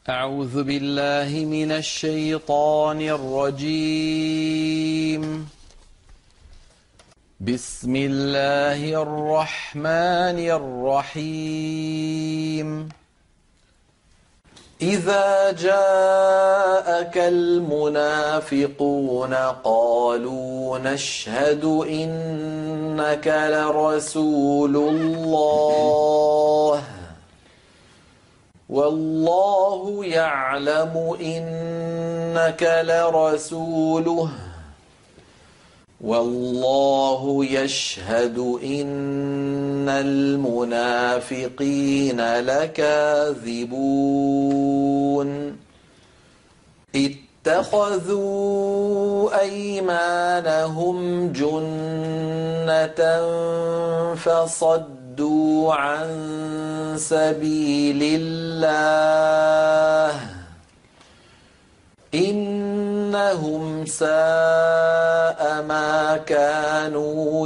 أعوذ بالله من الشيطان الرجيم. بسم الله الرحمن الرحيم. إذا جاءك المنافقون قالوا نشهد إنك لرسول الله والله يعلم إنك لرسوله والله يشهد إن المنافقين لكاذبون اتخذوا أيمانهم جنة فصدوا عن سبيل الله إنهم ساء ما كانوا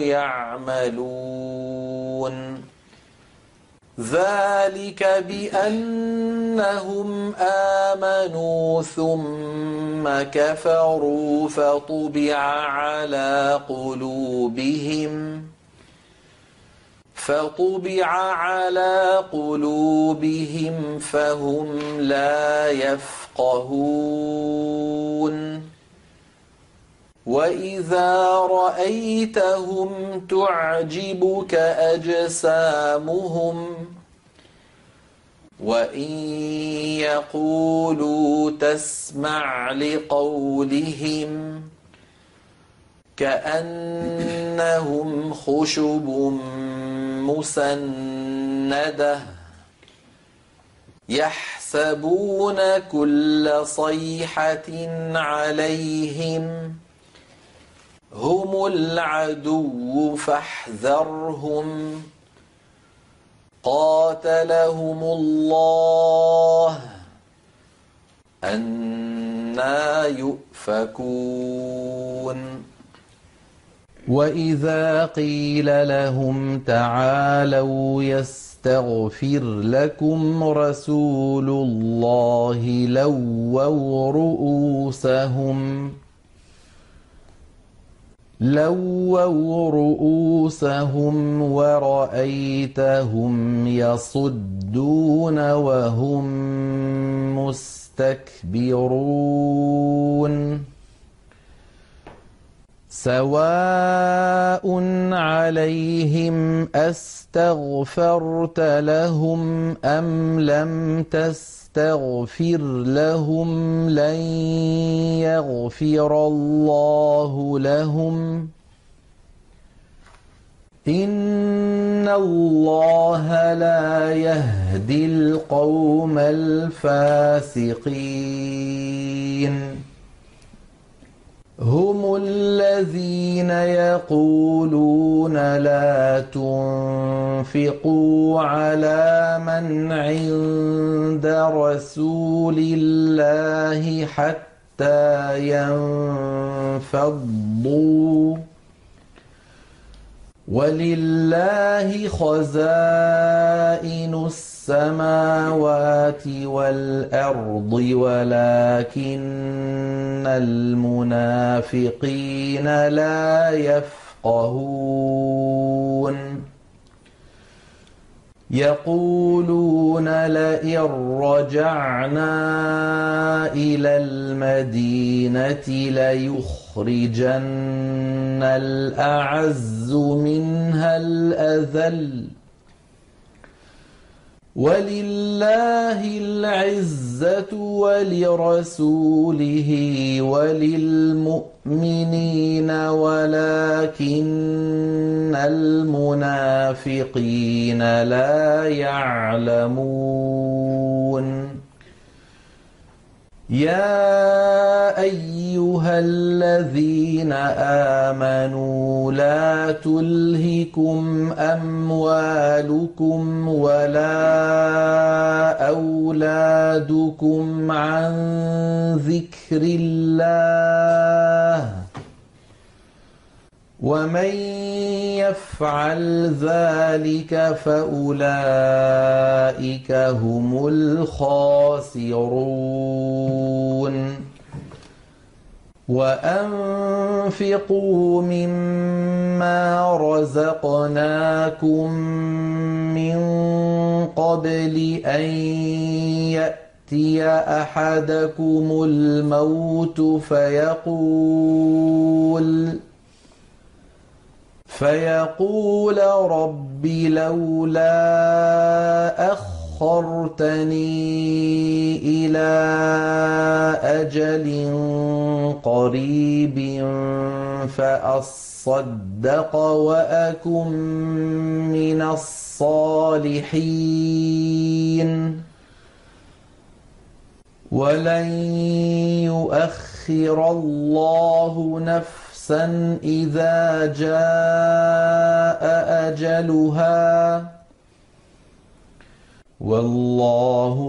يعملون ذلك بأنهم آمنوا ثم كفروا فطبع على قلوبهم فهم لا يفقهون وإذا رأيتهم تعجبك أجسامهم وإن يقولوا تسمع لقولهم كأنهم خشب مسندة يحسبون كل صيحة عليهم هم العدو فاحذرهم قاتلهم الله أنى يؤفكون وإذا قيل لهم تعالوا يستغفر لكم رسول الله لووا رؤوسهم ورأيتهم يصدون وهم مستكبرون سواء عليهم أستغفرت لهم أم لم تستغفر لهم لن يغفر الله لهم إن الله لا يهدي القوم الفاسقين هم الذين يقولون لا تنفقوا على من عند رسول الله حتى ينفضوا ولله خزائن السماوات والأرض ولكن المنافقين لا يفقهون يقولون لئن رجعنا إلى المدينة ليخرجن الأعز منها الأذل ولله العزة ولرسوله وللمؤمنين ولكن المنافقين لا يعلمون يا أيها الذين آمنوا لا تلهكم أموالكم ولا أولادكم عن ذكر الله ومن يفعل ذلك فأولئك هم الخاسرون وأنفقوا مما رزقناكم من قبل أن يأتي أحدكم الموت فيقول رب لولا أخرتني إلى أجل قريب فأصدق وأكن من الصالحين ولن يؤخر الله نفسا إذا جاء أجلها والله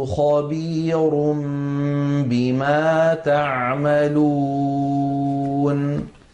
خبير بما تعملون